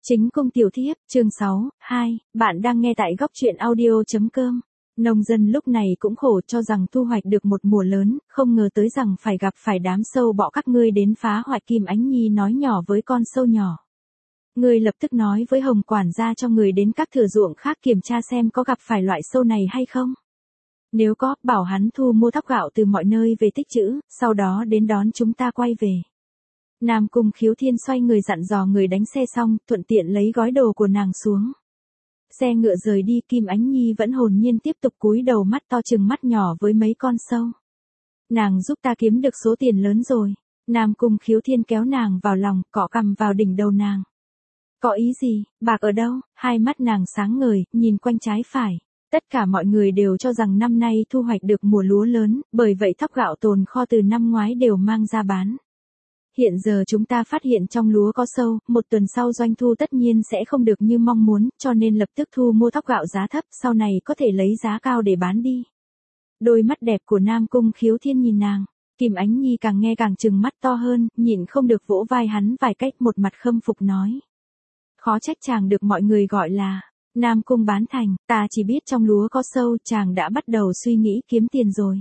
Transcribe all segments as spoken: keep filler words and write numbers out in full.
Chính cung tiểu thiếp, chương sáu, hai, bạn đang nghe tại góc truyện audio.com. Nông dân lúc này cũng khổ cho rằng thu hoạch được một mùa lớn, không ngờ tới rằng phải gặp phải đám sâu bọ các ngươi đến phá hoại. Kim Ánh Nhi nói nhỏ với con sâu nhỏ. Ngươi lập tức nói với Hồng quản gia cho người đến các thửa ruộng khác kiểm tra xem có gặp phải loại sâu này hay không. Nếu có, bảo hắn thu mua thóc gạo từ mọi nơi về tích trữ, sau đó đến đón chúng ta quay về. Nam Cung Khiếu Thiên xoay người dặn dò người đánh xe xong, thuận tiện lấy gói đồ của nàng xuống. Xe ngựa rời đi, Kim Ánh Nhi vẫn hồn nhiên tiếp tục cúi đầu mắt to chừng mắt nhỏ với mấy con sâu. Nàng giúp ta kiếm được số tiền lớn rồi. Nam Cung Khiếu Thiên kéo nàng vào lòng, cọ cằm vào đỉnh đầu nàng. Có ý gì, bạc ở đâu? Hai mắt nàng sáng ngời, nhìn quanh trái phải. Tất cả mọi người đều cho rằng năm nay thu hoạch được mùa lúa lớn, bởi vậy thóc gạo tồn kho từ năm ngoái đều mang ra bán. Hiện giờ chúng ta phát hiện trong lúa có sâu, một tuần sau doanh thu tất nhiên sẽ không được như mong muốn, cho nên lập tức thu mua thóc gạo giá thấp, sau này có thể lấy giá cao để bán đi. Đôi mắt đẹp của Nam Cung Khiếu Thiên nhìn nàng, Kim Ánh Nhi càng nghe càng trừng mắt to hơn, nhịn không được vỗ vai hắn vài cách, một mặt khâm phục nói. Khó trách chàng được mọi người gọi là Nam Cung bán thành, ta chỉ biết trong lúa có sâu, chàng đã bắt đầu suy nghĩ kiếm tiền rồi.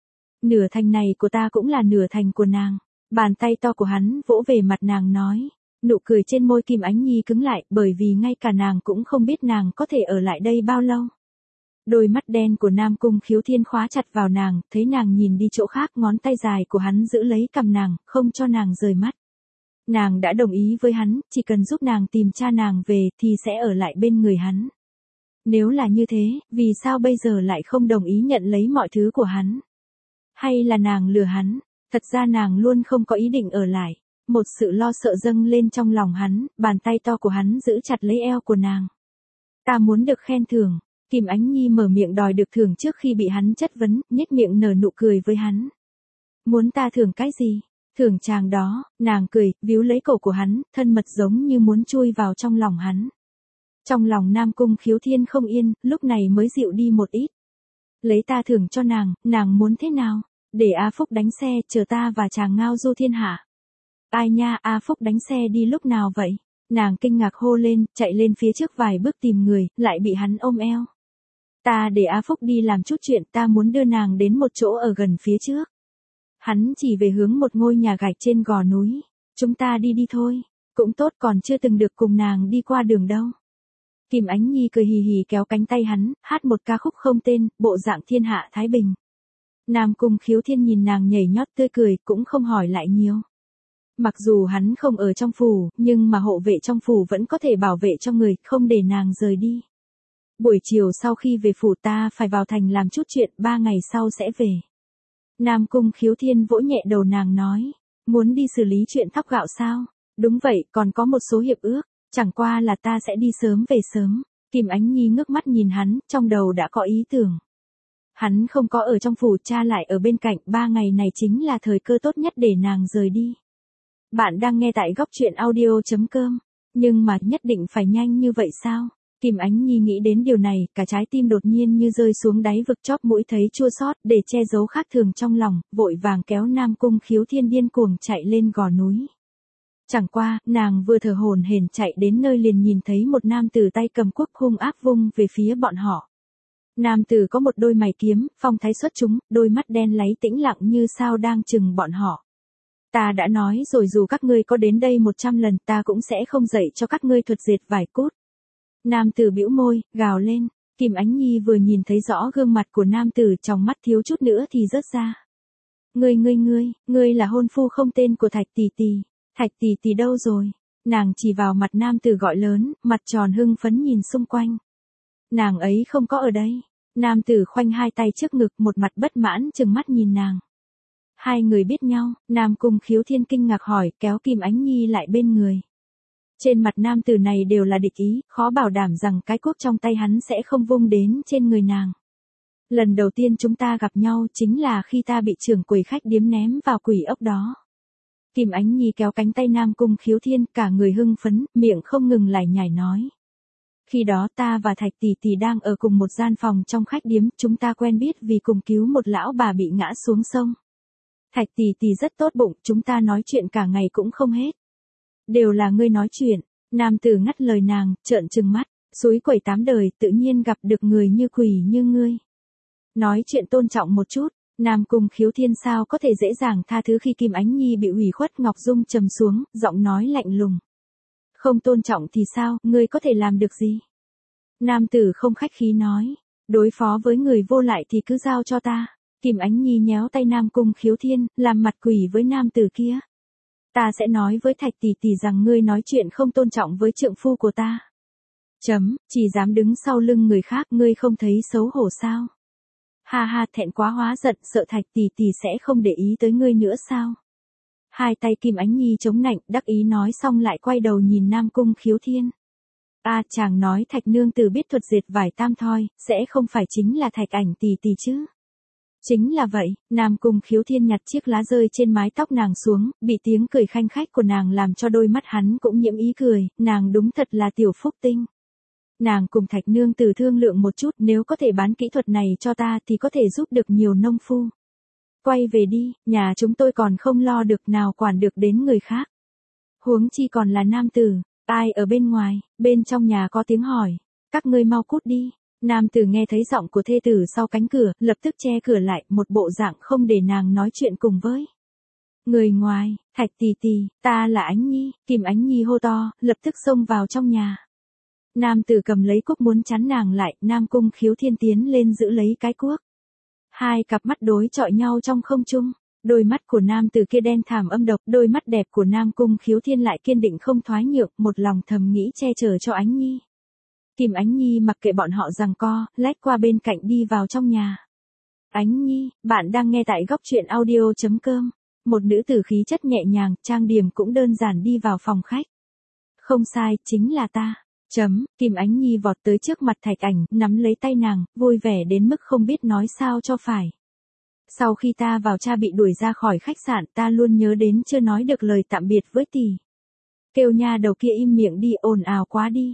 Nửa thành này của ta cũng là nửa thành của nàng. Bàn tay to của hắn vỗ về mặt nàng nói, nụ cười trên môi Kim Ánh Nhi cứng lại, bởi vì ngay cả nàng cũng không biết nàng có thể ở lại đây bao lâu. Đôi mắt đen của Nam Cung Khiếu Thiên khóa chặt vào nàng, thấy nàng nhìn đi chỗ khác, ngón tay dài của hắn giữ lấy cằm nàng, không cho nàng rời mắt. Nàng đã đồng ý với hắn, chỉ cần giúp nàng tìm cha nàng về thì sẽ ở lại bên người hắn. Nếu là như thế, vì sao bây giờ lại không đồng ý nhận lấy mọi thứ của hắn? Hay là nàng lừa hắn? Thật ra nàng luôn không có ý định ở lại. Một sự lo sợ dâng lên trong lòng hắn, bàn tay to của hắn giữ chặt lấy eo của nàng. Ta muốn được khen thưởng. Kim Ánh Nhi mở miệng đòi được thưởng trước khi bị hắn chất vấn, nhếch miệng nở nụ cười với hắn. Muốn ta thưởng cái gì? Thưởng chàng đó, nàng cười, víu lấy cổ của hắn, thân mật giống như muốn chui vào trong lòng hắn. Trong lòng Nam Cung Khiếu Thiên không yên, lúc này mới dịu đi một ít. Lấy ta thưởng cho nàng, nàng muốn thế nào? Để A Phúc đánh xe, chờ ta và chàng ngao du thiên hạ. Ai nha, A Phúc đánh xe đi lúc nào vậy? Nàng kinh ngạc hô lên, chạy lên phía trước vài bước tìm người, lại bị hắn ôm eo. Ta để A Phúc đi làm chút chuyện, ta muốn đưa nàng đến một chỗ ở gần phía trước. Hắn chỉ về hướng một ngôi nhà gạch trên gò núi. Chúng ta đi đi thôi. Cũng tốt, còn chưa từng được cùng nàng đi qua đường đâu. Kim Ánh Nhi cười hì hì kéo cánh tay hắn, hát một ca khúc không tên, bộ dạng thiên hạ thái bình. Nam Cung Khiếu Thiên nhìn nàng nhảy nhót tươi cười, cũng không hỏi lại nhiều. Mặc dù hắn không ở trong phủ, nhưng mà hộ vệ trong phủ vẫn có thể bảo vệ cho người, không để nàng rời đi. Buổi chiều sau khi về phủ ta phải vào thành làm chút chuyện, ba ngày sau sẽ về. Nam Cung Khiếu Thiên vỗ nhẹ đầu nàng nói, muốn đi xử lý chuyện thóc gạo sao? Đúng vậy, còn có một số hiệp ước, chẳng qua là ta sẽ đi sớm về sớm. Kim Ánh Nhi ngước mắt nhìn hắn, trong đầu đã có ý tưởng. Hắn không có ở trong phủ, cha lại ở bên cạnh, ba ngày này chính là thời cơ tốt nhất để nàng rời đi. Bạn đang nghe tại góc truyện audio.com, nhưng mà nhất định phải nhanh như vậy sao? Kim Ánh Nhi nghĩ đến điều này, cả trái tim đột nhiên như rơi xuống đáy vực, chóp mũi thấy chua xót, để che giấu khác thường trong lòng, vội vàng kéo Nam Cung Khiếu Thiên điên cuồng chạy lên gò núi. Chẳng qua, nàng vừa thở hổn hển chạy đến nơi liền nhìn thấy một nam tử tay cầm cuốc hung ác vung về phía bọn họ. Nam tử có một đôi mày kiếm, phong thái xuất chúng, đôi mắt đen láy tĩnh lặng như sao đang chừng bọn họ. Ta đã nói rồi, dù các ngươi có đến đây một trăm lần, ta cũng sẽ không dạy cho các ngươi thuật dệt vải cút. Nam tử bĩu môi, gào lên. Kim Ánh Nhi vừa nhìn thấy rõ gương mặt của nam tử, trong mắt thiếu chút nữa thì rớt ra. Ngươi ngươi ngươi, ngươi là hôn phu không tên của Thạch tỷ tỷ. Thạch tỷ tỷ đâu rồi? Nàng chỉ vào mặt nam tử gọi lớn, mặt tròn hưng phấn nhìn xung quanh. Nàng ấy không có ở đây. Nam tử khoanh hai tay trước ngực, một mặt bất mãn trừng mắt nhìn nàng. Hai người biết nhau, Nam Cung Khiếu Thiên kinh ngạc hỏi, kéo Kim Ánh Nhi lại bên người. Trên mặt nam tử này đều là địch ý, khó bảo đảm rằng cái cuốc trong tay hắn sẽ không vung đến trên người nàng. Lần đầu tiên chúng ta gặp nhau chính là khi ta bị trưởng quầy khách điếm ném vào quỷ ốc đó. Kim Ánh Nhi kéo cánh tay Nam Cung Khiếu Thiên, cả người hưng phấn, miệng không ngừng lải nhải nói. Khi đó ta và Thạch tỷ tỷ đang ở cùng một gian phòng trong khách điếm, chúng ta quen biết vì cùng cứu một lão bà bị ngã xuống sông. Thạch tỷ tỷ rất tốt bụng, chúng ta nói chuyện cả ngày cũng không hết. Đều là ngươi nói chuyện. Nam tử ngắt lời nàng, trợn trừng mắt, suối quẩy tám đời, tự nhiên gặp được người như quỷ như ngươi. Nói chuyện tôn trọng một chút, Nam Cung Khiếu Thiên sao có thể dễ dàng tha thứ khi Kim Ánh Nhi bị ủy khuất. Ngọc Dung trầm xuống, giọng nói lạnh lùng. Không tôn trọng thì sao, ngươi có thể làm được gì? Nam tử không khách khí nói, đối phó với người vô lại thì cứ giao cho ta. Kim Ánh Nhi nhéo tay Nam Cung Khiếu Thiên, làm mặt quỷ với nam tử kia. Ta sẽ nói với Thạch tỷ tỷ rằng ngươi nói chuyện không tôn trọng với trượng phu của ta. Chấm, chỉ dám đứng sau lưng người khác, ngươi không thấy xấu hổ sao? Ha ha, thẹn quá hóa giận, sợ Thạch tỷ tỷ sẽ không để ý tới ngươi nữa sao? Hai tay Kim Ánh Nhi chống nạnh, đắc ý nói xong lại quay đầu nhìn Nam Cung Khiếu Thiên. À, chàng nói Thạch nương tử biết thuật dệt vải tam thoi, sẽ không phải chính là Thạch Ảnh tỷ tỷ chứ? Chính là vậy, Nam Cung Khiếu Thiên nhặt chiếc lá rơi trên mái tóc nàng xuống, bị tiếng cười khanh khách của nàng làm cho đôi mắt hắn cũng nhiễm ý cười, nàng đúng thật là tiểu phúc tinh. Nàng cùng Thạch nương tử thương lượng một chút, nếu có thể bán kỹ thuật này cho ta thì có thể giúp được nhiều nông phu. Quay về đi, nhà chúng tôi còn không lo được, nào quản được đến người khác. Huống chi còn là nam tử, ai ở bên ngoài, bên trong nhà có tiếng hỏi, các ngươi mau cút đi. Nam tử nghe thấy giọng của thê tử sau cánh cửa, lập tức che cửa lại, một bộ dạng không để nàng nói chuyện cùng với. Người ngoài, Thạch tỷ tỷ, ta là Ánh Nhi. Kim Ánh Nhi hô to, lập tức xông vào trong nhà. Nam tử cầm lấy cuốc muốn chắn nàng lại, Nam Cung Khiếu Thiên tiến lên giữ lấy cái cuốc. Hai cặp mắt đối chọi nhau trong không trung, đôi mắt của nam tử kia đen thẳm âm độc, đôi mắt đẹp của Nam Cung Khiếu Thiên lại kiên định không thoái nhượng, một lòng thầm nghĩ che chở cho Ánh Nhi. Kim Ánh Nhi mặc kệ bọn họ giằng co, lách qua bên cạnh đi vào trong nhà. Ánh Nhi, bạn đang nghe tại góc truyện audio chấm com. Một nữ tử khí chất nhẹ nhàng, trang điểm cũng đơn giản đi vào phòng khách. Không sai, chính là ta. Chấm, Kim Ánh Nhi vọt tới trước mặt Thạch Ảnh, nắm lấy tay nàng, vui vẻ đến mức không biết nói sao cho phải. Sau khi ta vào cha bị đuổi ra khỏi khách sạn, ta luôn nhớ đến chưa nói được lời tạm biệt với tỷ. Kêu nha đầu kia im miệng đi, ồn ào quá đi.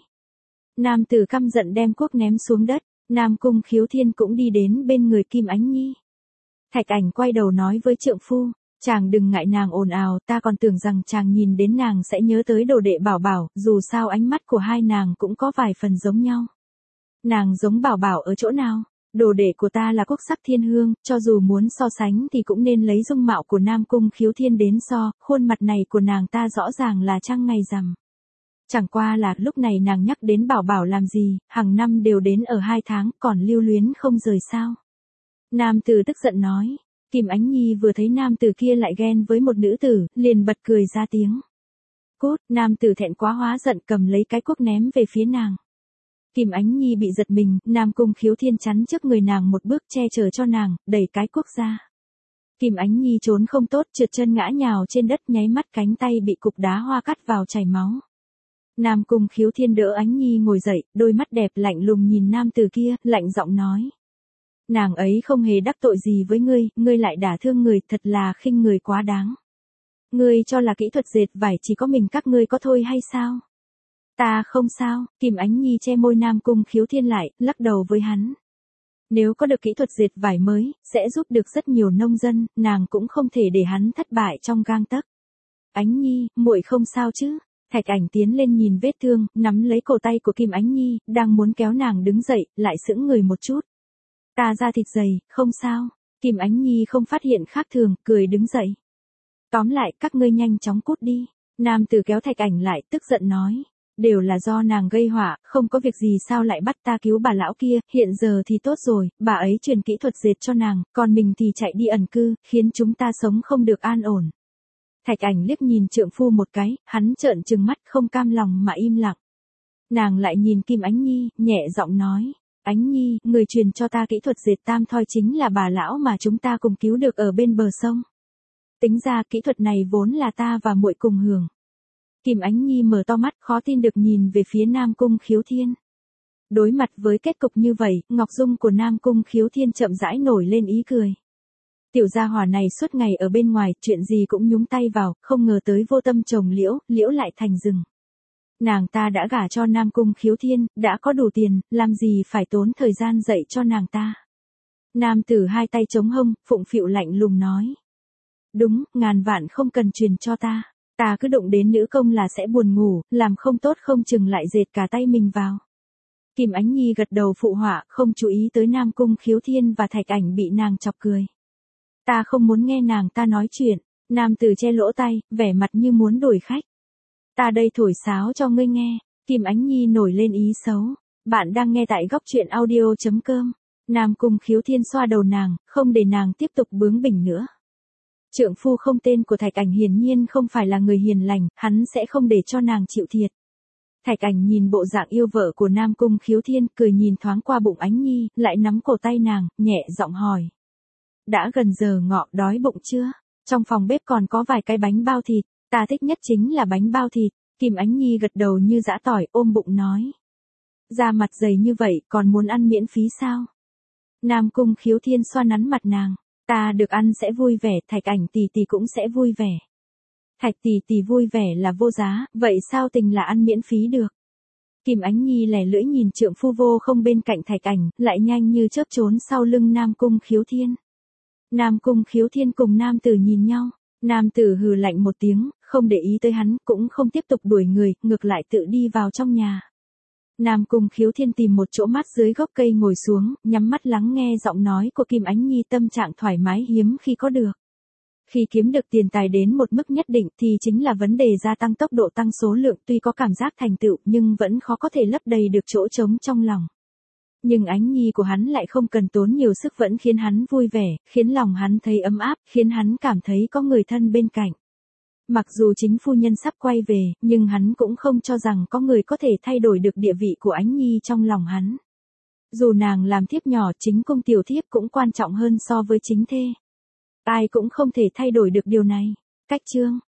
Nam tử căm giận đem cuốc ném xuống đất, Nam Cung Khiếu Thiên cũng đi đến bên người Kim Ánh Nhi. Thạch Ảnh quay đầu nói với trượng phu, chàng đừng ngại nàng ồn ào, ta còn tưởng rằng chàng nhìn đến nàng sẽ nhớ tới đồ đệ Bảo Bảo, dù sao ánh mắt của hai nàng cũng có vài phần giống nhau. Nàng giống Bảo Bảo ở chỗ nào? Đồ đệ của ta là quốc sắc thiên hương, cho dù muốn so sánh thì cũng nên lấy dung mạo của Nam Cung Khiếu Thiên đến so, khuôn mặt này của nàng ta rõ ràng là trăng ngày rằm. Chẳng qua là lúc này nàng nhắc đến Bảo Bảo làm gì, hàng năm đều đến ở hai tháng, còn lưu luyến không rời sao. Nam tử tức giận nói. Kim Ánh Nhi vừa thấy nam tử kia lại ghen với một nữ tử, liền bật cười ra tiếng. Cút, nam tử thẹn quá hóa giận cầm lấy cái cuốc ném về phía nàng. Kim Ánh Nhi bị giật mình, Nam Cung Khiếu Thiên chắn trước người nàng một bước che chở cho nàng, đẩy cái cuốc ra. Kim Ánh Nhi trốn không tốt, trượt chân ngã nhào trên đất, nháy mắt cánh tay bị cục đá hoa cắt vào chảy máu. Nam Cung Khiếu Thiên đỡ Ánh Nhi ngồi dậy, đôi mắt đẹp lạnh lùng nhìn nam tử kia, lạnh giọng nói. Nàng ấy không hề đắc tội gì với ngươi, ngươi lại đả thương người, thật là khinh người quá đáng. Ngươi cho là kỹ thuật dệt vải chỉ có mình các ngươi có thôi hay sao? Ta không sao, Kim Ánh Nhi che môi Nam Cung Khiếu Thiên lại, lắc đầu với hắn. Nếu có được kỹ thuật dệt vải mới, sẽ giúp được rất nhiều nông dân, nàng cũng không thể để hắn thất bại trong gang tấc. Ánh Nhi, muội không sao chứ? Thạch Ảnh tiến lên nhìn vết thương, nắm lấy cổ tay của Kim Ánh Nhi, đang muốn kéo nàng đứng dậy, lại sững người một chút. Ta da thịt dày, không sao. Kim Ánh Nhi không phát hiện khác thường, cười đứng dậy. Tóm lại, các ngươi nhanh chóng cút đi. Nam tử kéo Thạch Ảnh lại, tức giận nói. Đều là do nàng gây họa, không có việc gì sao lại bắt ta cứu bà lão kia, hiện giờ thì tốt rồi, bà ấy truyền kỹ thuật dệt cho nàng, còn mình thì chạy đi ẩn cư, khiến chúng ta sống không được an ổn. Thạch Ảnh liếc nhìn trượng phu một cái, hắn trợn trừng mắt không cam lòng mà im lặng. Nàng lại nhìn Kim Ánh Nhi, nhẹ giọng nói. Ánh Nhi, người truyền cho ta kỹ thuật dệt tam thoi chính là bà lão mà chúng ta cùng cứu được ở bên bờ sông. Tính ra kỹ thuật này vốn là ta và muội cùng hưởng. Kim Ánh Nhi mở to mắt khó tin được nhìn về phía Nam Cung Khiếu Thiên. Đối mặt với kết cục như vậy, Ngọc Dung của Nam Cung Khiếu Thiên chậm rãi nổi lên ý cười. Tiểu gia hỏa này suốt ngày ở bên ngoài, chuyện gì cũng nhúng tay vào, không ngờ tới vô tâm trồng liễu, liễu lại thành rừng. Nàng ta đã gả cho Nam Cung Khiếu Thiên, đã có đủ tiền, làm gì phải tốn thời gian dạy cho nàng ta. Nam tử hai tay chống hông, phụng phịu lạnh lùng nói. Đúng, ngàn vạn không cần truyền cho ta. Ta cứ đụng đến nữ công là sẽ buồn ngủ, làm không tốt không chừng lại dệt cả tay mình vào. Kim Ánh Nhi gật đầu phụ họa, không chú ý tới Nam Cung Khiếu Thiên và Thạch Ảnh bị nàng chọc cười. Ta không muốn nghe nàng ta nói chuyện, nam tử che lỗ tai, vẻ mặt như muốn đuổi khách. Ta đây thổi sáo cho ngươi nghe. Kim Ánh Nhi nổi lên ý xấu. Bạn đang nghe tại góc truyện audio.com. Nam Cung Khiếu Thiên xoa đầu nàng, không để nàng tiếp tục bướng bỉnh nữa. Trượng phu không tên của Thạch Ảnh hiển nhiên không phải là người hiền lành, hắn sẽ không để cho nàng chịu thiệt. Thạch Ảnh nhìn bộ dạng yêu vợ của Nam Cung Khiếu Thiên, cười nhìn thoáng qua bụng Ánh Nhi, lại nắm cổ tay nàng, nhẹ giọng hỏi. Đã gần giờ ngọ, đói bụng chưa? Trong phòng bếp còn có vài cái bánh bao thịt, ta thích nhất chính là bánh bao thịt. Kim Ánh Nhi gật đầu như giã tỏi, ôm bụng nói. Da mặt dày như vậy, còn muốn ăn miễn phí sao? Nam Cung Khiếu Thiên xoa nắn mặt nàng. Ta được ăn sẽ vui vẻ, Thạch Ảnh tỷ tỷ cũng sẽ vui vẻ. Thạch tỷ tỷ vui vẻ là vô giá, vậy sao tình là ăn miễn phí được? Kim Ánh Nhi lẻ lưỡi nhìn trượng phu vô không bên cạnh Thạch Ảnh, lại nhanh như chớp trốn sau lưng Nam Cung Khiếu Thiên. Nam Cung Khiếu Thiên cùng nam tử nhìn nhau, nam tử hừ lạnh một tiếng, không để ý tới hắn, cũng không tiếp tục đuổi người, ngược lại tự đi vào trong nhà. Nam Cung Khiếu Thiên tìm một chỗ mát dưới gốc cây ngồi xuống, nhắm mắt lắng nghe giọng nói của Kim Ánh Nhi, tâm trạng thoải mái hiếm khi có được. Khi kiếm được tiền tài đến một mức nhất định thì chính là vấn đề gia tăng tốc độ tăng số lượng, tuy có cảm giác thành tựu nhưng vẫn khó có thể lấp đầy được chỗ trống trong lòng. Nhưng Ánh Nhi của hắn lại không cần tốn nhiều sức vẫn khiến hắn vui vẻ, khiến lòng hắn thấy ấm áp, khiến hắn cảm thấy có người thân bên cạnh. Mặc dù chính phu nhân sắp quay về, nhưng hắn cũng không cho rằng có người có thể thay đổi được địa vị của Ánh Nhi trong lòng hắn. Dù nàng làm thiếp nhỏ, chính cung tiểu thiếp cũng quan trọng hơn so với chính thê. Ai cũng không thể thay đổi được điều này. Cách chương